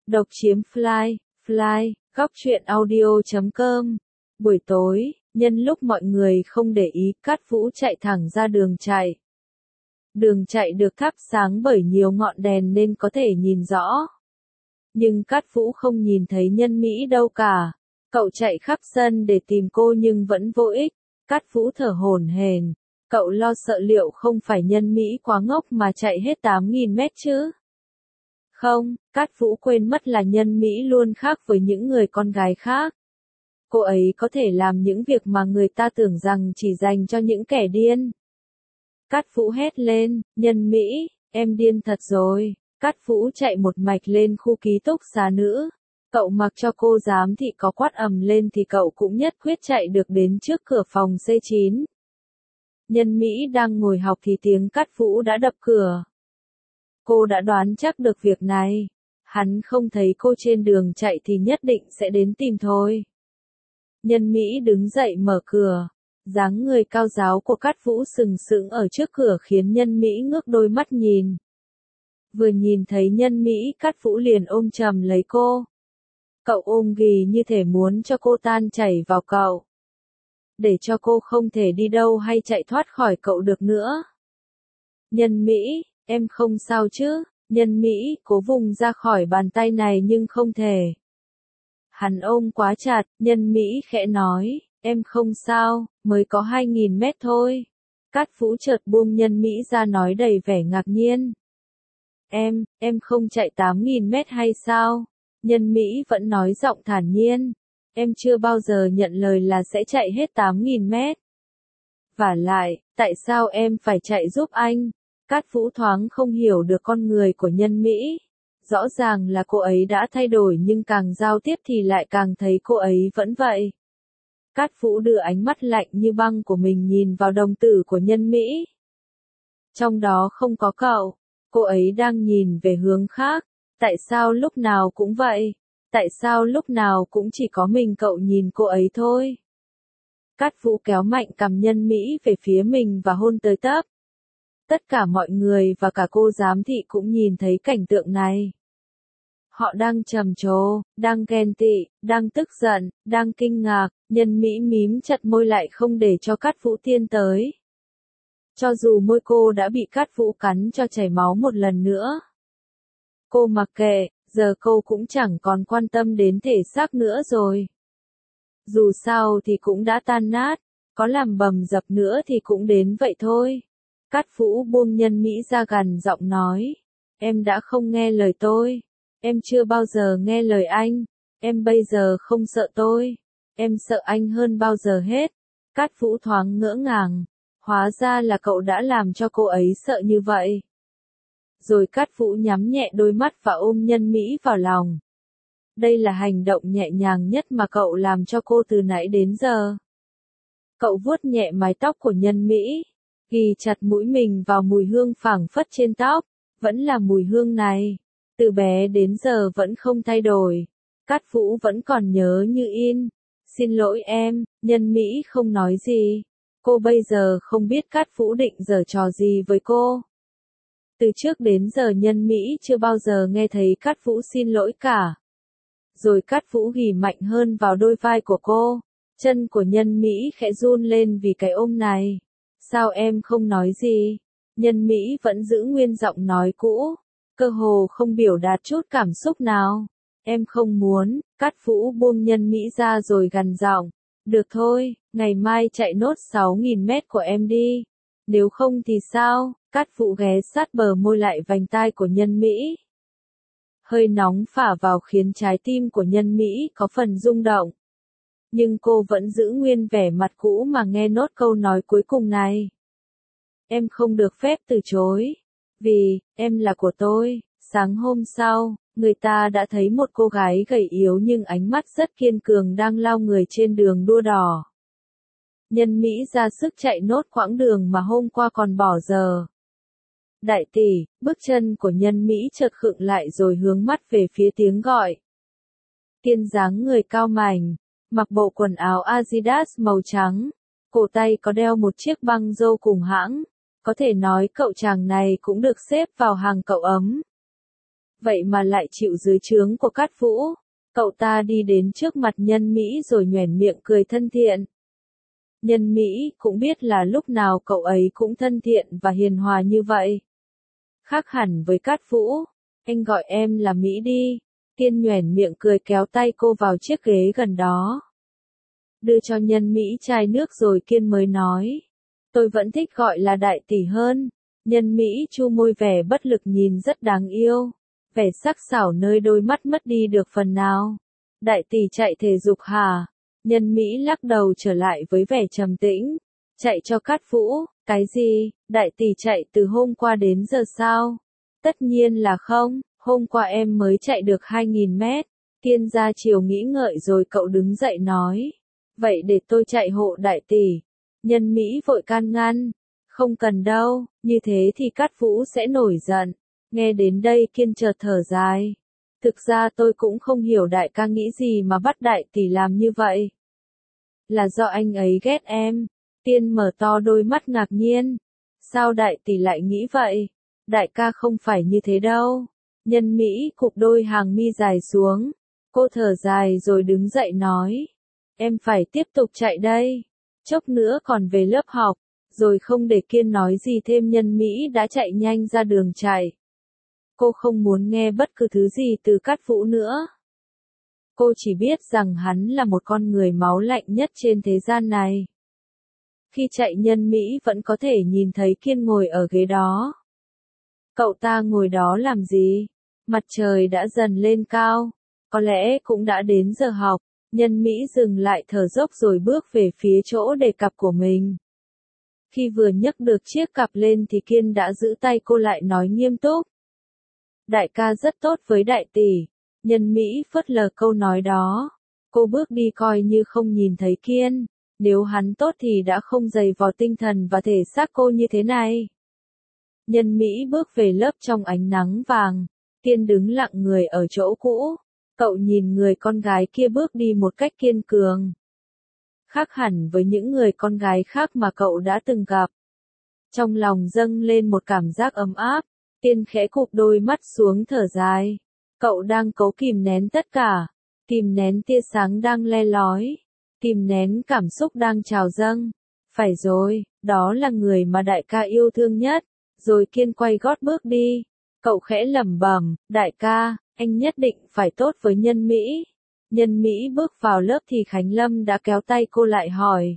Độc chiếm fly, góc truyện audio.com. Buổi tối, nhân lúc mọi người không để ý, Cát Vũ chạy thẳng ra đường chạy. Đường chạy được thắp sáng bởi nhiều ngọn đèn nên có thể nhìn rõ. Nhưng Cát Vũ không nhìn thấy Nhân Mỹ đâu cả. Cậu chạy khắp sân để tìm cô nhưng vẫn vô ích. Cát Vũ thở hổn hển. Cậu lo sợ liệu không phải Nhân Mỹ quá ngốc mà chạy hết 8.000 mét chứ? Không, Cát Vũ quên mất là Nhân Mỹ luôn khác với những người con gái khác. Cô ấy có thể làm những việc mà người ta tưởng rằng chỉ dành cho những kẻ điên. Cát Vũ hét lên, Nhân Mỹ, em điên thật rồi. Cát Vũ chạy một mạch lên khu ký túc xá nữ. Cậu mặc cho cô giám thị có quát ầm lên thì cậu cũng nhất quyết chạy được đến trước cửa phòng C9. Nhân Mỹ đang ngồi học thì tiếng Cát Vũ đã đập cửa. Cô đã đoán chắc được việc này. Hắn không thấy cô trên đường chạy thì nhất định sẽ đến tìm thôi. Nhân Mỹ đứng dậy mở cửa. Dáng người cao ráo của Cát Vũ sừng sững ở trước cửa khiến Nhân Mỹ ngước đôi mắt nhìn. Vừa nhìn thấy Nhân Mỹ, Cát Vũ liền ôm chầm lấy cô. Cậu ôm ghì như thể muốn cho cô tan chảy vào cậu. Để cho cô không thể đi đâu hay chạy thoát khỏi cậu được nữa. Nhân Mỹ, em không sao chứ? Nhân Mỹ cố vùng ra khỏi bàn tay này nhưng không thể. Hắn ôm quá chặt, Nhân Mỹ khẽ nói, em không sao, mới có 2.000 mét thôi. Cát Vũ chợt buông Nhân Mỹ ra nói đầy vẻ ngạc nhiên. Em không chạy 8.000 mét hay sao? Nhân Mỹ vẫn nói giọng thản nhiên. Em chưa bao giờ nhận lời là sẽ chạy hết 8.000 mét. Vả lại, tại sao em phải chạy giúp anh? Cát Vũ thoáng không hiểu được con người của Nhân Mỹ. Rõ ràng là cô ấy đã thay đổi nhưng càng giao tiếp thì lại càng thấy cô ấy vẫn vậy. Cát Vũ đưa ánh mắt lạnh như băng của mình nhìn vào đồng tử của Nhân Mỹ. Trong đó không có cậu. Cô ấy đang nhìn về hướng khác. Tại sao lúc nào cũng vậy? Tại sao lúc nào cũng chỉ có mình cậu nhìn cô ấy thôi? Cát Vũ kéo mạnh cằm Nhân Mỹ về phía mình và hôn tới tấp. Tất cả mọi người và cả cô giám thị cũng nhìn thấy cảnh tượng này. Họ đang trầm trồ, đang ghen tị, đang tức giận, đang kinh ngạc, Nhân Mỹ mím chặt môi lại không để cho Cát Vũ tiến tới. Cho dù môi cô đã bị Cát Vũ cắn cho chảy máu một lần nữa. Cô mặc kệ, giờ cô cũng chẳng còn quan tâm đến thể xác nữa rồi. Dù sao thì cũng đã tan nát, có làm bầm dập nữa thì cũng đến vậy thôi. Cát Vũ buông Nhân Mỹ ra gần giọng nói. Em đã không nghe lời tôi. Em chưa bao giờ nghe lời anh. Em bây giờ không sợ tôi. Em sợ anh hơn bao giờ hết. Cát Vũ thoáng ngỡ ngàng. Hóa ra là cậu đã làm cho cô ấy sợ như vậy. Rồi Cát Vũ nhắm nhẹ đôi mắt và ôm Nhân Mỹ vào lòng. Đây là hành động nhẹ nhàng nhất mà cậu làm cho cô từ nãy đến giờ. Cậu vuốt nhẹ mái tóc của Nhân Mỹ. Ghi chặt mũi mình vào mùi hương phảng phất trên tóc. Vẫn là mùi hương này. Từ bé đến giờ vẫn không thay đổi. Cát Vũ vẫn còn nhớ như in. Xin lỗi em, Nhân Mỹ không nói gì. Cô bây giờ không biết Cát Vũ định giở trò gì với cô. Từ trước đến giờ Nhân Mỹ chưa bao giờ nghe thấy Cát Vũ xin lỗi cả. Rồi Cát Vũ ghì mạnh hơn vào đôi vai của cô. Chân của Nhân Mỹ khẽ run lên vì cái ôm này. Sao em không nói gì? Nhân Mỹ vẫn giữ nguyên giọng nói cũ. Cơ hồ không biểu đạt chút cảm xúc nào. Em không muốn. Cát Vũ buông Nhân Mỹ ra rồi gằn giọng. Được thôi, ngày mai chạy nốt 6.000 mét của em đi. Nếu không thì sao? Cát Vũ ghé sát bờ môi lại vành tai của Nhân Mỹ. Hơi nóng phả vào khiến trái tim của Nhân Mỹ có phần rung động. Nhưng cô vẫn giữ nguyên vẻ mặt cũ mà nghe nốt câu nói cuối cùng này. Em không được phép từ chối. Vì, em là của tôi. Sáng hôm sau, người ta đã thấy một cô gái gầy yếu nhưng ánh mắt rất kiên cường đang lao người trên đường đua đỏ. Nhân Mỹ ra sức chạy nốt quãng đường mà hôm qua còn bỏ giờ. Đại tỷ, bước chân của Nhân Mỹ chợt khựng lại rồi hướng mắt về phía tiếng gọi. Kiên dáng người cao mảnh, mặc bộ quần áo Adidas màu trắng, cổ tay có đeo một chiếc băng rô cùng hãng, có thể nói cậu chàng này cũng được xếp vào hàng cậu ấm. vậy mà lại chịu dưới trướng của Cát Vũ. Cậu ta đi đến trước mặt Nhân Mỹ rồi nhoẻn miệng cười thân thiện. Nhân Mỹ cũng biết là lúc nào cậu ấy cũng thân thiện và hiền hòa như vậy. Khác hẳn với Cát Vũ, anh gọi em là Mỹ đi. Kiên nhoẻn miệng cười kéo tay cô vào chiếc ghế gần đó. Đưa cho Nhân Mỹ chai nước rồi Kiên mới nói. Tôi vẫn thích gọi là đại tỷ hơn. Nhân Mỹ chu môi vẻ bất lực nhìn rất đáng yêu. Vẻ sắc sảo nơi đôi mắt mất đi được phần nào. Đại tỷ chạy thể dục hả? Nhân Mỹ lắc đầu trở lại với vẻ trầm tĩnh. Chạy cho Cát Vũ, cái gì? Đại tỷ chạy từ hôm qua đến giờ sao? Tất nhiên là không, hôm qua em mới chạy được 2.000 mét. Kiên ra chiều nghĩ ngợi rồi cậu đứng dậy nói. Vậy để tôi chạy hộ đại tỷ. Nhân Mỹ vội can ngăn. Không cần đâu, như thế thì Cát Vũ sẽ nổi giận. Nghe đến đây Kiên chợt thở dài. Thực ra tôi cũng không hiểu đại ca nghĩ gì mà bắt đại tỷ làm như vậy. Là do anh ấy ghét em. Kiên mở to đôi mắt ngạc nhiên. Sao đại tỷ lại nghĩ vậy? Đại ca không phải như thế đâu. Nhân Mỹ cụp đôi hàng mi dài xuống. Cô thở dài rồi đứng dậy nói. Em phải tiếp tục chạy đây. Chốc nữa còn về lớp học. Rồi không để Kiên nói gì thêm Nhân Mỹ đã chạy nhanh ra đường chạy. Cô không muốn nghe bất cứ thứ gì từ Cát Vũ nữa. Cô chỉ biết rằng hắn là một con người máu lạnh nhất trên thế gian này. Khi chạy Nhân Mỹ vẫn có thể nhìn thấy Kiên ngồi ở ghế đó. Cậu ta ngồi đó làm gì? Mặt trời đã dần lên cao. Có lẽ cũng đã đến giờ học. Nhân Mỹ dừng lại thở dốc rồi bước về phía chỗ để cặp của mình. Khi vừa nhấc được chiếc cặp lên thì Kiên đã giữ tay cô lại nói nghiêm túc. Đại ca rất tốt với đại tỷ. Nhân Mỹ phớt lờ câu nói đó. Cô bước đi coi như không nhìn thấy Kiên. Nếu hắn tốt thì đã không dày vò tinh thần và thể xác cô như thế này. Nhân Mỹ bước về lớp trong ánh nắng vàng. Kiên đứng lặng người ở chỗ cũ. Cậu nhìn người con gái kia bước đi một cách kiên cường. Khác hẳn với những người con gái khác mà cậu đã từng gặp. Trong lòng dâng lên một cảm giác ấm áp. Kiên khẽ cụp đôi mắt xuống thở dài. Cậu đang cố kìm nén tất cả. Kìm nén tia sáng đang le lói. Kìm nén cảm xúc đang trào dâng. Phải rồi, đó là người mà đại ca yêu thương nhất. Rồi Kiên quay gót bước đi. Cậu khẽ lẩm bẩm, đại ca, anh nhất định phải tốt với Nhân Mỹ. Nhân Mỹ bước vào lớp thì Khánh Lâm đã kéo tay cô lại hỏi.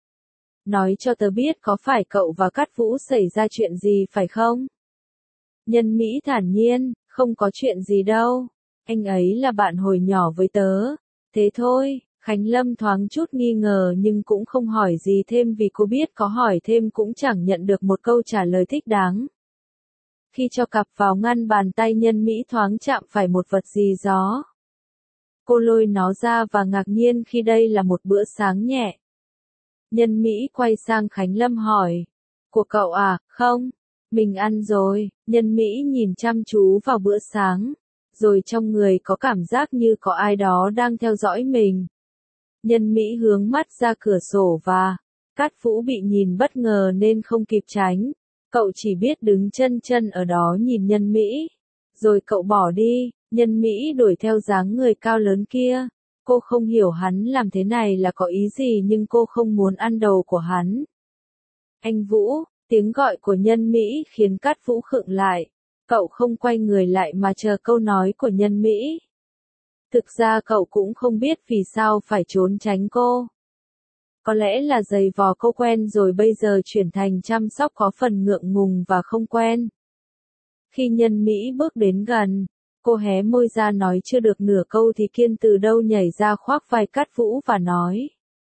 Nói cho tớ biết có phải cậu và Cát Vũ xảy ra chuyện gì phải không? Nhân Mỹ thản nhiên, không có chuyện gì đâu. Anh ấy là bạn hồi nhỏ với tớ. Thế thôi, Khánh Lâm thoáng chút nghi ngờ nhưng cũng không hỏi gì thêm vì cô biết có hỏi thêm cũng chẳng nhận được một câu trả lời thích đáng. Khi cho cặp vào ngăn bàn tay Nhân Mỹ thoáng chạm phải một vật gì đó. Cô lôi nó ra và ngạc nhiên khi đây là một bữa sáng nhẹ. Nhân Mỹ quay sang Khánh Lâm hỏi. Của cậu à, không? Mình ăn rồi. Nhân Mỹ nhìn chăm chú vào bữa sáng. Rồi trong người có cảm giác như có ai đó đang theo dõi mình. Nhân Mỹ hướng mắt ra cửa sổ và Cát Vũ bị nhìn bất ngờ nên không kịp tránh. Cậu chỉ biết đứng chân chân ở đó nhìn Nhân Mỹ. Rồi cậu bỏ đi. Nhân Mỹ đuổi theo dáng người cao lớn kia. Cô không hiểu hắn làm thế này là có ý gì nhưng cô không muốn ăn đầu của hắn. Anh Vũ, tiếng gọi của Nhân Mỹ khiến Cát Vũ khựng lại. Cậu không quay người lại mà chờ câu nói của Nhân Mỹ. Thực ra cậu cũng không biết vì sao phải trốn tránh cô. Có lẽ là giày vò cô quen rồi bây giờ chuyển thành chăm sóc có phần ngượng ngùng và không quen. Khi Nhân Mỹ bước đến gần, cô hé môi ra nói chưa được nửa câu thì Kiên từ đâu nhảy ra khoác vai Cát Vũ và nói.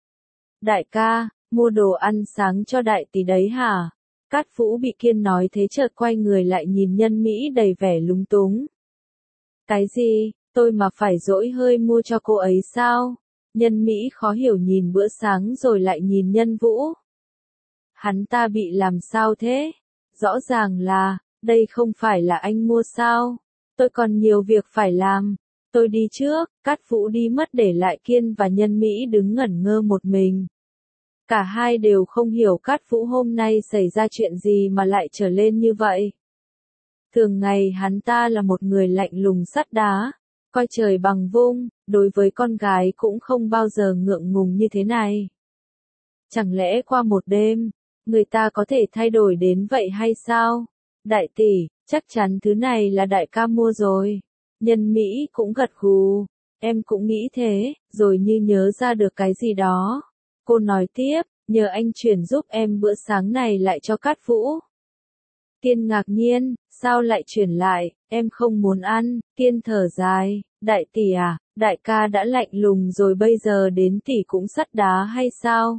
Đại ca, mua đồ ăn sáng cho đại tỷ đấy hả? Cát Vũ bị Kiên nói thế chợt quay người lại nhìn Nhân Mỹ đầy vẻ lúng túng. Cái gì, tôi mà phải dỗi hơi mua cho cô ấy sao? Nhân Mỹ khó hiểu nhìn bữa sáng rồi lại nhìn Nhân Vũ. Hắn ta bị làm sao thế? Rõ ràng là, đây không phải là anh mua sao? Tôi còn nhiều việc phải làm. Tôi đi trước. Cát Vũ đi mất để lại Kiên và Nhân Mỹ đứng ngẩn ngơ một mình. Cả hai đều không hiểu Cát Vũ hôm nay xảy ra chuyện gì mà lại trở lên như vậy. Thường ngày hắn ta là một người lạnh lùng sắt đá, coi trời bằng vung, đối với con gái cũng không bao giờ ngượng ngùng như thế này. Chẳng lẽ qua một đêm, người ta có thể thay đổi đến vậy hay sao? Đại tỷ, chắc chắn thứ này là đại ca mua rồi. Nhân Mỹ cũng gật gù, em cũng nghĩ thế, rồi như nhớ ra được cái gì đó. Cô nói tiếp, nhờ anh chuyển giúp em bữa sáng này lại cho Cát Vũ. Kiên ngạc nhiên, sao lại chuyển lại, em không muốn ăn. Kiên thở dài, đại tỷ à, đại ca đã lạnh lùng rồi bây giờ đến tỷ cũng sắt đá hay sao?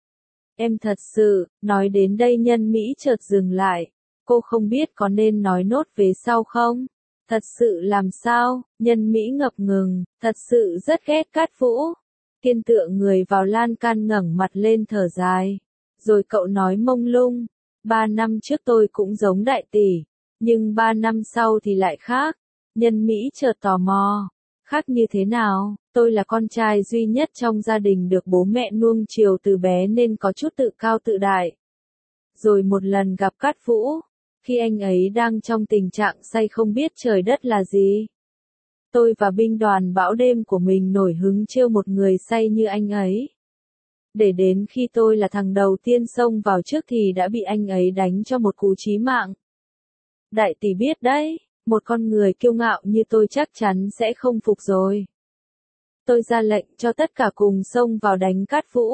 Em thật sự, nói đến đây Nhân Mỹ chợt dừng lại, cô không biết có nên nói nốt về sau không? Thật sự làm sao? Nhân Mỹ ngập ngừng, thật sự rất ghét Cát Vũ. Kiên tựa người vào lan can ngẩng mặt lên thở dài. Rồi cậu nói mông lung, 3 năm trước tôi cũng giống đại tỷ, nhưng 3 năm sau thì lại khác. Nhân Mỹ chợt tò mò, khác như thế nào? Tôi là con trai duy nhất trong gia đình được bố mẹ nuông chiều từ bé nên có chút tự cao tự đại. Rồi một lần gặp Cát Vũ, khi anh ấy đang trong tình trạng say không biết trời đất là gì. Tôi và binh đoàn bão đêm của mình nổi hứng trêu một người say như anh ấy. Để đến khi tôi là thằng đầu tiên xông vào trước thì đã bị anh ấy đánh cho một cú chí mạng. Đại tỷ biết đấy, một con người kiêu ngạo như tôi chắc chắn sẽ không phục rồi. Tôi ra lệnh cho tất cả cùng xông vào đánh Cát Vũ.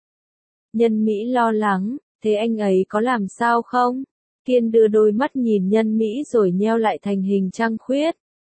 Nhân Mỹ lo lắng, thế anh ấy có làm sao không? Kiên đưa đôi mắt nhìn Nhân Mỹ rồi nheo lại thành hình trăng khuyết.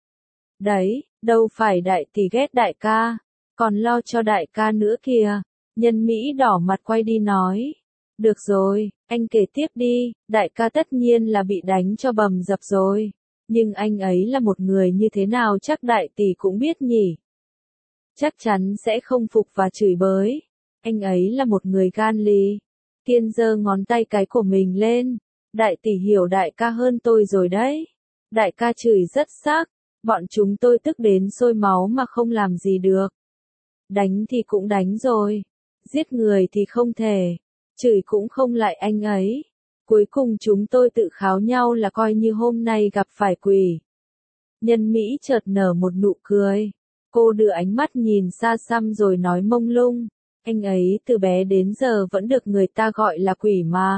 Đấy, đâu phải đại tỷ ghét đại ca, còn lo cho đại ca nữa kìa. Nhân Mỹ đỏ mặt quay đi nói. Được rồi, anh kể tiếp đi, đại ca tất nhiên là bị đánh cho bầm dập rồi. Nhưng anh ấy là một người như thế nào chắc đại tỷ cũng biết nhỉ. Chắc chắn sẽ không phục và chửi bới. Anh ấy là một người gan lì. Kiên giơ ngón tay cái của mình lên. Đại tỷ hiểu đại ca hơn tôi rồi đấy. Đại ca chửi rất sắc. Bọn chúng tôi tức đến sôi máu mà không làm gì được. Đánh thì cũng đánh rồi. Giết người thì không thể. Chửi cũng không lại anh ấy. Cuối cùng chúng tôi tự kháo nhau là coi như hôm nay gặp phải quỷ. Nhân Mỹ chợt nở một nụ cười. Cô đưa ánh mắt nhìn xa xăm rồi nói mông lung. Anh ấy từ bé đến giờ vẫn được người ta gọi là quỷ mà.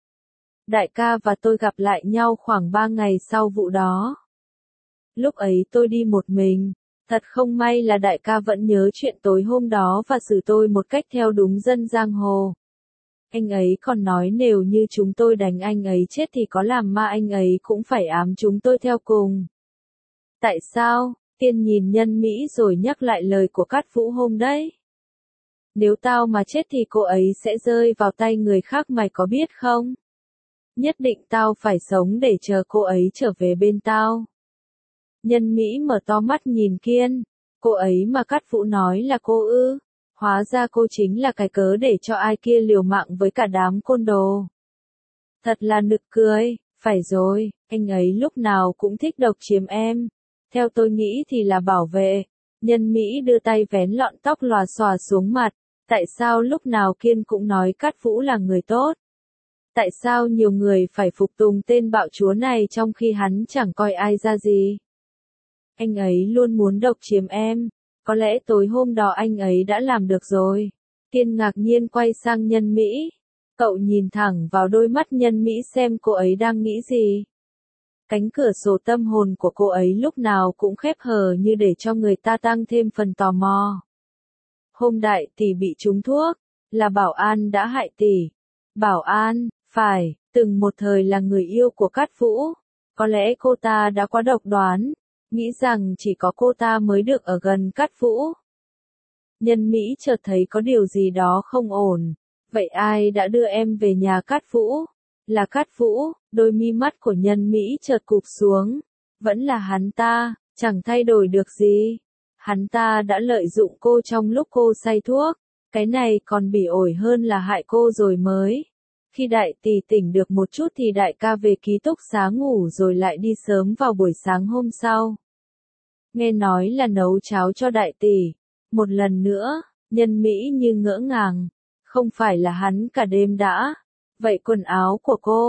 Đại ca và tôi gặp lại nhau khoảng 3 ngày sau vụ đó. Lúc ấy tôi đi một mình. Thật không may là đại ca vẫn nhớ chuyện tối hôm đó và xử tôi một cách theo đúng dân giang hồ. Anh ấy còn nói nếu như chúng tôi đánh anh ấy chết thì có làm ma anh ấy cũng phải ám chúng tôi theo cùng. Tại sao? Kiên nhìn Nhân Mỹ rồi nhắc lại lời của Cát Vũ hôm đấy. Nếu tao mà chết thì cô ấy sẽ rơi vào tay người khác mày có biết không? Nhất định tao phải sống để chờ cô ấy trở về bên tao. Nhân Mỹ mở to mắt nhìn Kiên. Cô ấy mà Cát Vũ nói là cô ư? Hóa ra cô chính là cái cớ để cho ai kia liều mạng với cả đám côn đồ. Thật là nực cười, phải rồi, anh ấy lúc nào cũng thích độc chiếm em. Theo tôi nghĩ thì là bảo vệ. Nhân Mỹ đưa tay vén lọn tóc lòa xòa xuống mặt. Tại sao lúc nào Kiên cũng nói Cát Vũ là người tốt? Tại sao nhiều người phải phục tùng tên bạo chúa này trong khi hắn chẳng coi ai ra gì? Anh ấy luôn muốn độc chiếm em. Có lẽ tối hôm đó anh ấy đã làm được rồi. Kiên ngạc nhiên quay sang Nhân Mỹ. Cậu nhìn thẳng vào đôi mắt Nhân Mỹ xem cô ấy đang nghĩ gì. Cánh cửa sổ tâm hồn của cô ấy lúc nào cũng khép hờ như để cho người ta tăng thêm phần tò mò. Hôm đại tỷ bị trúng thuốc, là Bảo An đã hại tỷ. Bảo An, phải, từng một thời là người yêu của Cát Vũ. Có lẽ cô ta đã quá độc đoán, nghĩ rằng chỉ có cô ta mới được ở gần Cát Vũ. Nhân Mỹ chợt thấy có điều gì đó không ổn. Vậy ai đã đưa em về nhà Cát Vũ? Là Cát Vũ. Đôi mi mắt của Nhân Mỹ chợt cụp xuống. Vẫn là hắn ta, chẳng thay đổi được gì. Hắn ta đã lợi dụng cô trong lúc cô say thuốc. Cái này còn bỉ ổi hơn là hại cô rồi mới. Khi đại tỷ tỉnh được một chút thì đại ca về ký túc xá ngủ rồi lại đi sớm vào buổi sáng hôm sau. Nghe nói là nấu cháo cho đại tỷ. Một lần nữa, Nhân Mỹ như ngỡ ngàng. Không phải là hắn cả đêm đã. Vậy quần áo của cô?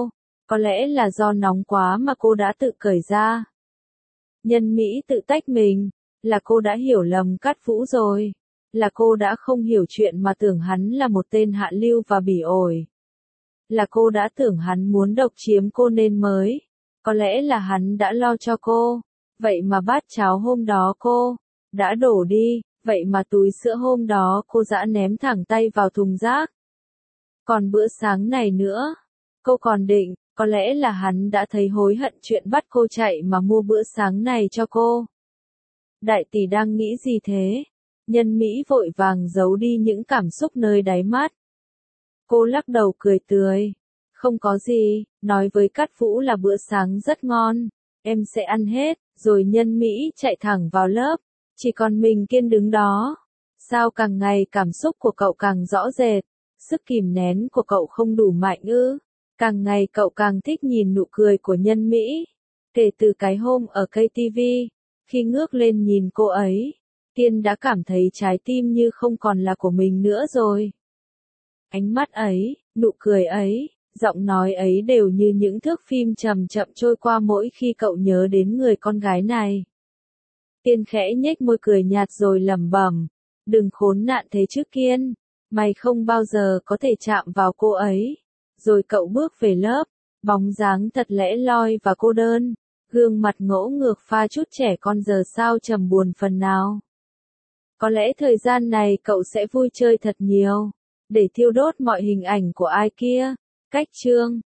Có lẽ là do nóng quá mà cô đã tự cởi ra. Nhân Mỹ tự tách mình, là cô đã hiểu lầm Cát Vũ rồi. Là cô đã không hiểu chuyện mà tưởng hắn là một tên hạ lưu và bỉ ổi. Là cô đã tưởng hắn muốn độc chiếm cô nên mới. Có lẽ là hắn đã lo cho cô. Vậy mà bát cháo hôm đó cô đã đổ đi, vậy mà túi sữa hôm đó cô dã ném thẳng tay vào thùng rác. Còn bữa sáng này nữa, cô còn định, có lẽ là hắn đã thấy hối hận chuyện bắt cô chạy mà mua bữa sáng này cho cô. Đại tỷ đang nghĩ gì thế? Nhân Mỹ vội vàng giấu đi những cảm xúc nơi đáy mắt. Cô lắc đầu cười tươi. Không có gì, nói với Cát Vũ là bữa sáng rất ngon, em sẽ ăn hết, rồi Nhân Mỹ chạy thẳng vào lớp. Chỉ còn mình Kiên đứng đó. Sao càng ngày cảm xúc của cậu càng rõ rệt? Sức kìm nén của cậu không đủ mạnh ư? Càng ngày cậu càng thích nhìn nụ cười của Nhân Mỹ. Kể từ cái hôm ở KTV, khi ngước lên nhìn cô ấy, Kiên đã cảm thấy trái tim như không còn là của mình nữa rồi. Ánh mắt ấy, nụ cười ấy, giọng nói ấy đều như những thước phim chậm chậm trôi qua mỗi khi cậu nhớ đến người con gái này. Kiên khẽ nhếch môi cười nhạt rồi lẩm bẩm, đừng khốn nạn thế chứ Kiên, mày không bao giờ có thể chạm vào cô ấy. Rồi cậu bước về lớp, bóng dáng thật lẻ loi và cô đơn, gương mặt ngỗ ngược pha chút trẻ con giờ sao trầm buồn phần nào. Có lẽ thời gian này cậu sẽ vui chơi thật nhiều, để thiêu đốt mọi hình ảnh của ai kia. Cách chương